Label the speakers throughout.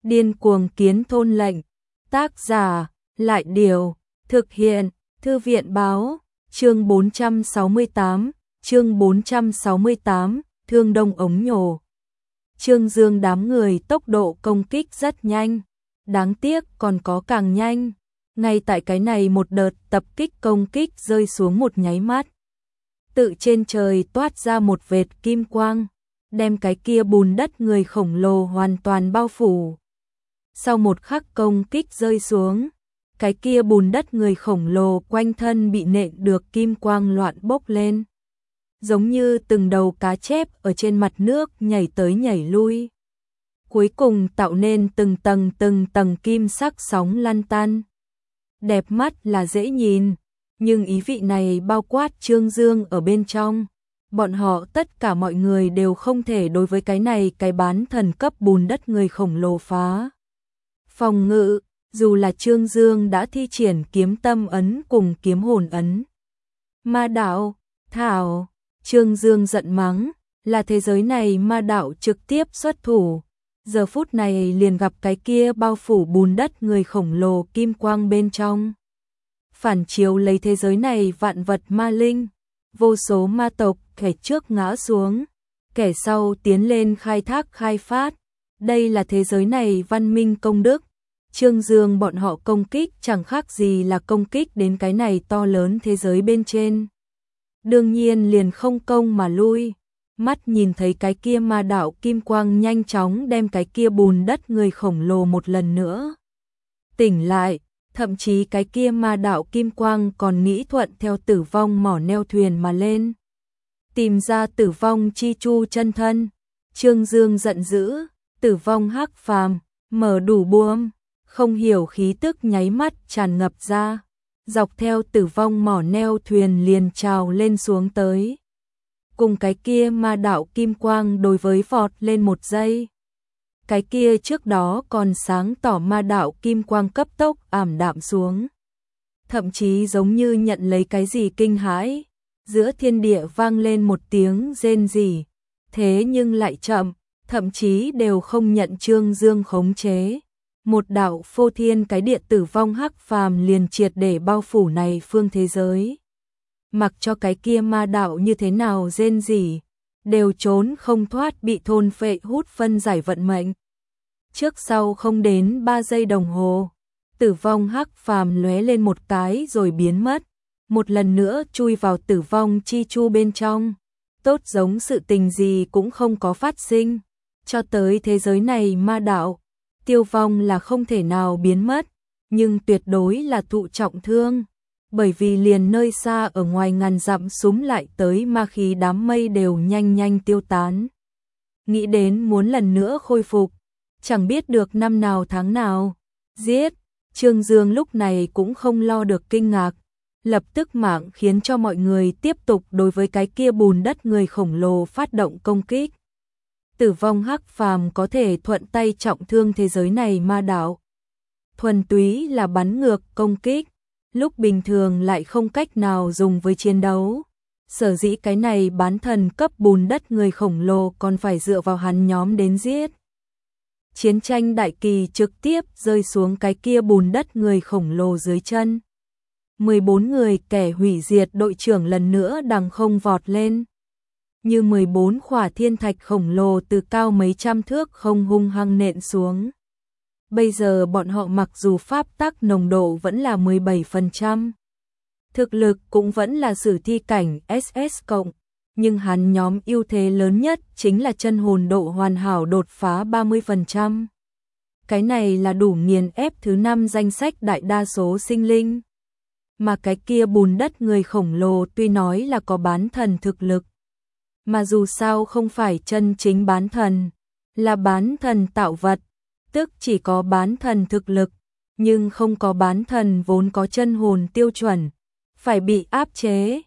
Speaker 1: Điên cuồng kiến thôn lệnh. Tác giả, Lại Điều. Thực hiện, Thư viện Báo. Chương 468, chương 468, Thương Đông ống nhổ. Trương Dương đám người tốc độ công kích rất nhanh. Đáng tiếc còn có càng nhanh. Ngay tại cái này một đợt tập kích công kích rơi xuống một nháy mắt. Tự trên trời toát ra một vệt kim quang, đem cái kia bùn đất người khổng lồ hoàn toàn bao phủ. Sau một khắc công kích rơi xuống, cái kia bùn đất người khổng lồ quanh thân bị nện được kim quang loạn bốc lên. Giống như từng đầu cá chép ở trên mặt nước nhảy tới nhảy lui. Cuối cùng tạo nên từng tầng kim sắc sóng lăn tăn. Đẹp mắt là dễ nhìn, nhưng ý vị này bao quát Trương Dương ở bên trong. Bọn họ tất cả mọi người đều không thể đối với cái này cái bán thần cấp bùn đất người khổng lồ phá phòng ngự, dù là Trương Dương đã thi triển kiếm tâm ấn cùng kiếm hồn ấn. Ma đạo, thảo, Trương Dương giận mắng, là thế giới này ma đạo trực tiếp xuất thủ. Giờ phút này liền gặp cái kia bao phủ bùn đất người khổng lồ kim quang bên trong. Phản chiếu lấy thế giới này vạn vật ma linh, vô số ma tộc kẻ trước ngã xuống, kẻ sau tiến lên khai thác khai phát. Đây là thế giới này văn minh công đức. Trương Dương bọn họ công kích chẳng khác gì là công kích đến cái này to lớn thế giới bên trên. Đương nhiên liền không công mà lui. Mắt nhìn thấy cái kia ma đạo kim quang nhanh chóng đem cái kia bùn đất người khổng lồ một lần nữa tỉnh lại, thậm chí cái kia ma đạo kim quang còn nghĩ thuận theo tử vong mỏ neo thuyền mà lên. Tìm ra tử vong chi chu chân thân, Trương Dương giận dữ, tử vong hắc phàm, mở đủ buồm, không hiểu khí tức nháy mắt tràn ngập ra, dọc theo tử vong mỏ neo thuyền liền trào lên xuống tới. Cùng cái kia ma đạo kim quang đối với vọt lên một giây. Cái kia trước đó còn sáng tỏ ma đạo kim quang cấp tốc ảm đạm xuống. Thậm chí giống như nhận lấy cái gì kinh hãi, giữa thiên địa vang lên một tiếng rên rỉ, thế nhưng lại chậm, thậm chí đều không nhận Trương Dương khống chế. Một đạo phô thiên cái địa tử vong hắc phàm liền triệt để bao phủ này phương thế giới. Mặc cho cái kia ma đạo như thế nào rên rỉ, đều trốn không thoát bị thôn phệ hút phân giải vận mệnh. Trước sau không đến 3 giây đồng hồ, tử vong hắc phàm lóe lên một cái rồi biến mất, một lần nữa chui vào tử vong chi chu bên trong. Tốt giống sự tình gì cũng không có phát sinh, cho tới thế giới này ma đạo, tiêu vong là không thể nào biến mất, nhưng tuyệt đối là thụ trọng thương. Bởi vì liền nơi xa ở ngoài ngàn dặm súm lại tới ma khí đám mây đều nhanh nhanh tiêu tán. Nghĩ đến muốn lần nữa khôi phục, chẳng biết được năm nào tháng nào. Giết, Trương Dương lúc này cũng không lo được kinh ngạc, lập tức mạng khiến cho mọi người tiếp tục đối với cái kia bùn đất người khổng lồ phát động công kích. Tử vong hắc phàm có thể thuận tay trọng thương thế giới này ma đạo. Thuần túy là bắn ngược công kích. Lúc bình thường lại không cách nào dùng với chiến đấu. Sở dĩ cái này bán thần cấp bùn đất người khổng lồ còn phải dựa vào hắn nhóm đến giết. Chiến tranh đại kỳ trực tiếp rơi xuống cái kia bùn đất người khổng lồ dưới chân. 14 người kẻ hủy diệt đội trưởng lần nữa đằng không vọt lên. Như 14 khỏa thiên thạch khổng lồ từ cao mấy trăm thước không hung hăng nện xuống. Bây giờ bọn họ mặc dù pháp tắc nồng độ vẫn là 17%, thực lực cũng vẫn là sử thi cảnh SS cộng, nhưng hắn nhóm ưu thế lớn nhất chính là chân hồn độ hoàn hảo đột phá 30%. Cái này là đủ nghiền ép thứ 5 danh sách đại đa số sinh linh. Mà cái kia bùn đất người khổng lồ tuy nói là có bán thần thực lực, mà dù sao không phải chân chính bán thần, là bán thần tạo vật. Tức chỉ có bán thần thực lực, nhưng không có bán thần vốn có chân hồn tiêu chuẩn, phải bị áp chế.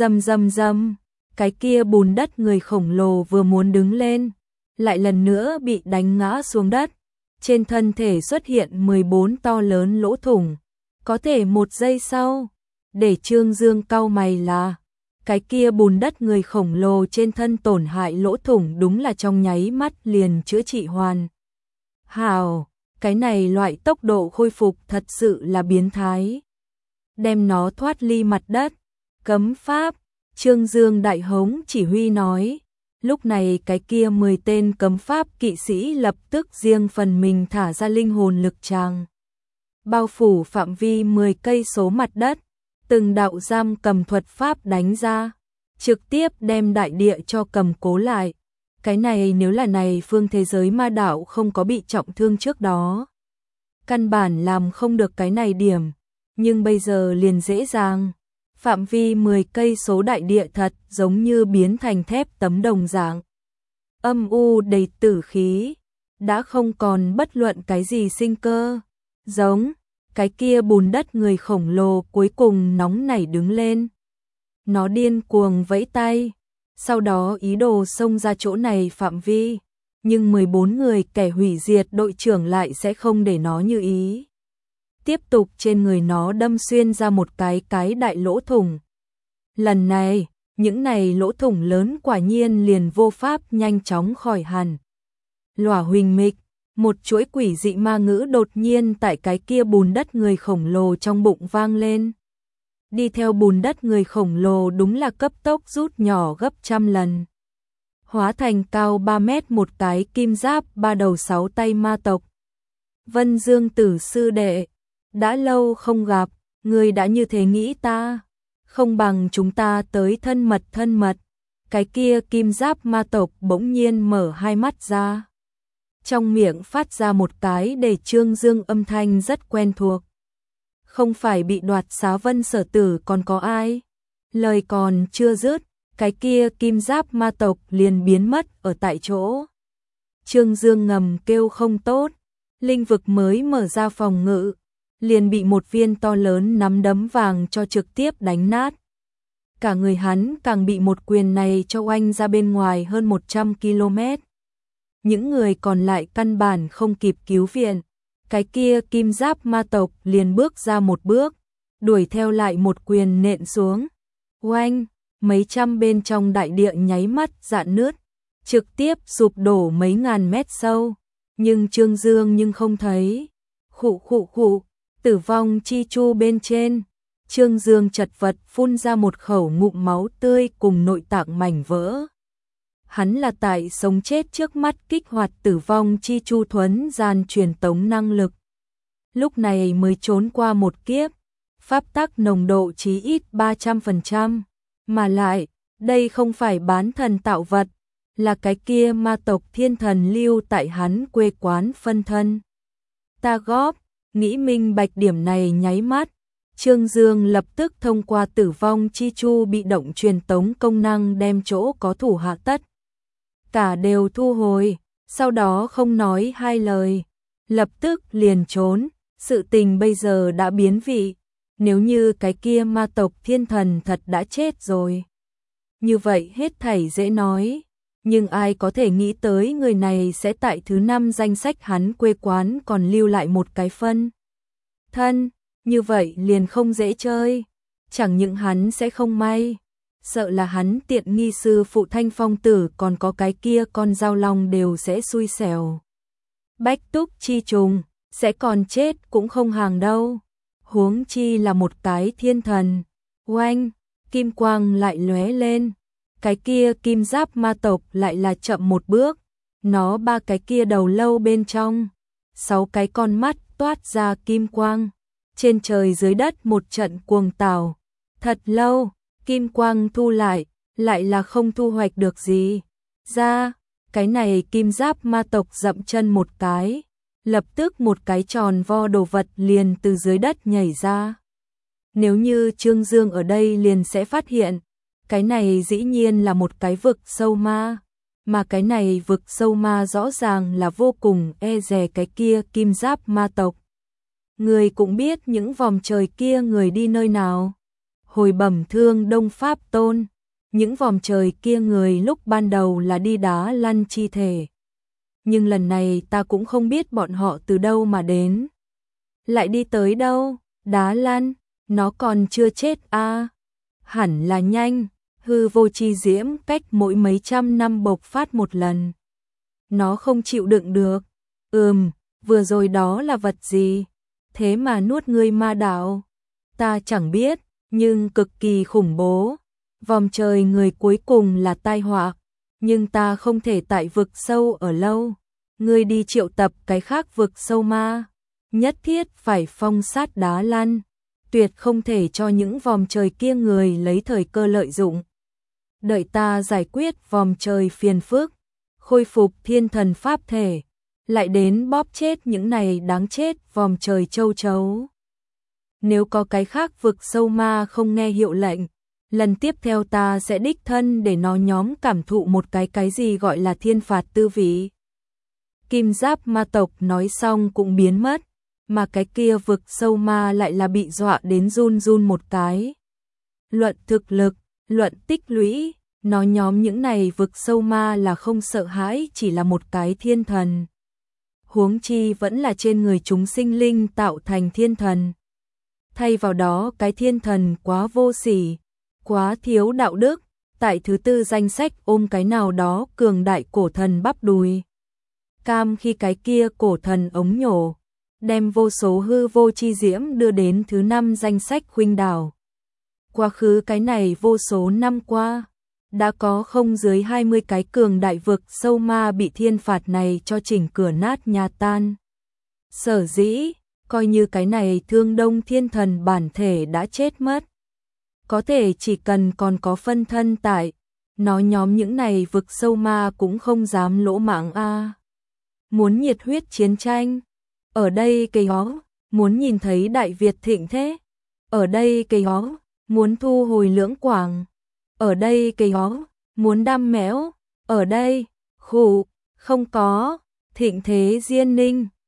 Speaker 1: Rầm, cái kia bùn đất người khổng lồ vừa muốn đứng lên, lại lần nữa bị đánh ngã xuống đất. Trên thân thể xuất hiện 14 to lớn lỗ thủng, có thể một giây sau, để Trương Dương cau mày là, cái kia bùn đất người khổng lồ trên thân tổn hại lỗ thủng đúng là trong nháy mắt liền chữa trị hoàn hảo. Cái này loại tốc độ khôi phục thật sự là biến thái. Đem nó thoát ly mặt đất. Cấm pháp, Trương Dương đại hống chỉ huy nói. Lúc này cái kia 10 tên cấm pháp kỵ sĩ lập tức riêng phần mình thả ra linh hồn lực tràng. Bao phủ phạm vi 10 cây số mặt đất, từng đạo giam cầm thuật pháp đánh ra, trực tiếp đem đại địa cho cầm cố lại. Cái này nếu là này phương thế giới ma đạo không có bị trọng thương trước đó, căn bản làm không được cái này điểm, nhưng bây giờ liền dễ dàng. Phạm vi 10 cây số đại địa thật giống như biến thành thép tấm đồng dạng. Âm u đầy tử khí, đã không còn bất luận cái gì sinh cơ. Giống, cái kia bùn đất người khổng lồ cuối cùng nóng nảy đứng lên. Nó điên cuồng vẫy tay, sau đó ý đồ xông ra chỗ này phạm vi. Nhưng 14 người kẻ hủy diệt đội trưởng lại sẽ không để nó như ý. Tiếp tục trên người nó đâm xuyên ra một cái đại lỗ thủng. Lần này, những này lỗ thủng lớn quả nhiên liền vô pháp nhanh chóng khỏi hẳn. Lỏa huỳnh mịch, một chuỗi quỷ dị ma ngữ đột nhiên tại cái kia bùn đất người khổng lồ trong bụng vang lên. Đi theo bùn đất người khổng lồ đúng là cấp tốc rút nhỏ gấp trăm lần. Hóa thành cao 3 mét một cái kim giáp 3 đầu 6 tay ma tộc. Vân Dương Tử sư đệ, đã lâu không gặp, ngươi đã như thế nghĩ ta, không bằng chúng ta tới thân mật. Cái kia kim giáp ma tộc bỗng nhiên mở hai mắt ra. Trong miệng phát ra một cái để Trương Dương âm thanh rất quen thuộc. Không phải bị đoạt xá Vân Sở Tử còn có ai? Lời còn chưa dứt, cái kia kim giáp ma tộc liền biến mất ở tại chỗ. Trương Dương ngầm kêu không tốt, linh vực mới mở ra phòng ngự, liền bị một viên to lớn nắm đấm vàng cho trực tiếp đánh nát. Cả người hắn càng bị một quyền này cho oanh ra bên ngoài hơn 100 km. Những người còn lại căn bản không kịp cứu viện. Cái kia kim giáp ma tộc liền bước ra một bước, đuổi theo lại một quyền nện xuống. Oanh, mấy trăm bên trong đại địa nháy mắt rạn nứt, trực tiếp sụp đổ mấy ngàn mét sâu. Nhưng Trương Dương nhưng không thấy. Khụ, tử vong chi chu bên trên. Trương Dương chật vật phun ra một khẩu ngụm máu tươi cùng nội tạng mảnh vỡ. Hắn là tại sống chết trước mắt kích hoạt tử vong chi chu thuấn gian truyền tống năng lực. Lúc này mới trốn qua một kiếp, pháp tắc nồng độ chí ít 300%. Mà lại, đây không phải bán thần tạo vật, là cái kia ma tộc thiên thần lưu tại hắn quê quán phân thân. Ta góp, nghĩ minh bạch điểm này nháy mắt. Trương Dương lập tức thông qua tử vong chi chu bị động truyền tống công năng đem chỗ có thủ hạ tất cả đều thu hồi, sau đó không nói hai lời, lập tức liền trốn. Sự tình bây giờ đã biến vị, nếu như cái kia ma tộc thiên thần thật đã chết rồi, như vậy hết thảy dễ nói, nhưng ai có thể nghĩ tới người này sẽ tại thứ 5 danh sách hắn quê quán còn lưu lại một cái phân thân, như vậy liền không dễ chơi. Chẳng những hắn sẽ không may, sợ là hắn tiện nghi sư phụ Thanh Phong tử còn có cái kia con dao long đều sẽ xui xẻo. Bách túc chi trùng, sẽ còn chết cũng không hàng đâu. Huống chi là một cái thiên thần. Oanh, kim quang lại lóe lên. Cái kia kim giáp ma tộc lại là chậm một bước. Nó 3 cái kia đầu lâu bên trong, 6 cái con mắt toát ra kim quang. Trên trời dưới đất một trận cuồng tảo. Thật lâu, kim quang thu lại là không thu hoạch được gì. Ra, cái này kim giáp ma tộc dậm chân một cái, lập tức một cái tròn vo đồ vật liền từ dưới đất nhảy ra. Nếu như Trương Dương ở đây liền sẽ phát hiện, cái này dĩ nhiên là một cái vực sâu ma, mà cái này vực sâu ma rõ ràng là vô cùng e dè cái kia kim giáp ma tộc. Người cũng biết những vòng trời kia người đi nơi nào. Hồi bẩm Thương Đông Pháp Tôn, những vòng trời kia người lúc ban đầu là đi Đá Lăn chi thể. Nhưng lần này ta cũng không biết bọn họ từ đâu mà đến. Lại đi tới đâu? Đá Lăn, nó còn chưa chết à? Hẳn là nhanh, hư vô chi diễm cách mỗi mấy trăm năm bộc phát một lần. Nó không chịu đựng được. vừa rồi đó là vật gì? Thế mà nuốt ngươi ma đạo. Ta chẳng biết, nhưng cực kỳ khủng bố. Vòm trời người cuối cùng là tai họa, nhưng ta không thể tại vực sâu ở lâu. Ngươi đi triệu tập cái khác vực sâu ma, nhất thiết phải phong sát đá lăn, tuyệt không thể cho những vòm trời kia người lấy thời cơ lợi dụng. Đợi ta giải quyết vòm trời phiền phức, khôi phục thiên thần pháp thể, lại đến bóp chết những này đáng chết vòm trời châu chấu. Nếu có cái khác vực sâu ma không nghe hiệu lệnh, lần tiếp theo ta sẽ đích thân để nó nhóm cảm thụ một cái gì gọi là thiên phạt tư vị. Kim giáp ma tộc nói xong cũng biến mất, mà cái kia vực sâu ma lại là bị dọa đến run run một cái. Luận thực lực, luận tích lũy, nó nhóm những này vực sâu ma là không sợ hãi, chỉ là một cái thiên thần. Huống chi vẫn là trên người chúng sinh linh tạo thành thiên thần. Thay vào đó cái thiên thần quá vô sỉ, quá thiếu đạo đức, tại thứ tư danh sách ôm cái nào đó cường đại cổ thần bắp đùi. Cam khi cái kia cổ thần ống nhổ, đem vô số hư vô chi diễm đưa đến thứ năm danh sách khuynh đảo. Quá khứ cái này vô số năm qua, đã có không dưới 20 cái cường đại vực sâu ma bị thiên phạt này cho chỉnh cửa nát nhà tan. Sở dĩ, coi như cái này Thương Đông thiên thần bản thể đã chết mất. Có thể chỉ cần còn có phân thân tại, nó nhóm những này vực sâu ma cũng không dám lỗ mạng a. Muốn nhiệt huyết chiến tranh, ở đây cây hó, muốn nhìn thấy Đại Việt thịnh thế, ở đây cây hó, muốn thu hồi Lưỡng Quảng, ở đây cây hó, muốn đam mẽo, ở đây, khủ, không có, thịnh thế Diên Ninh.